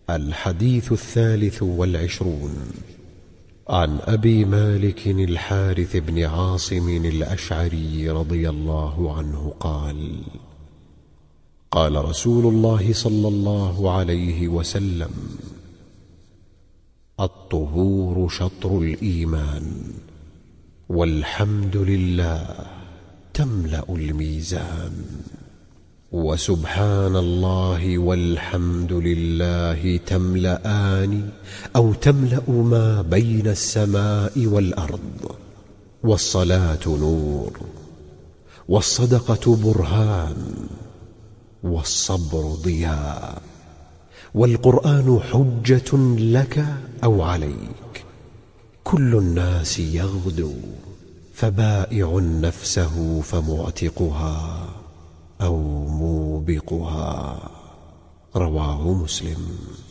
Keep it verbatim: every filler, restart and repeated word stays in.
الحديث الثالث والعشرون. عن أبي مالك الحارث بن عاصم الأشعري رضي الله عنه قال: قال رسول الله صلى الله عليه وسلم: الطهور شطر الإيمان، والحمد لله تملأ الميزان، وسبحان الله والحمد لله تملأان أو تملأ ما بين السماء والأرض، والصلاة نور، والصدقة برهان، والصبر ضياء، والقرآن حجة لك أو عليك. كل الناس يغدو، فبائع نفسه فمعتقها أو موبقها. رواه مسلم.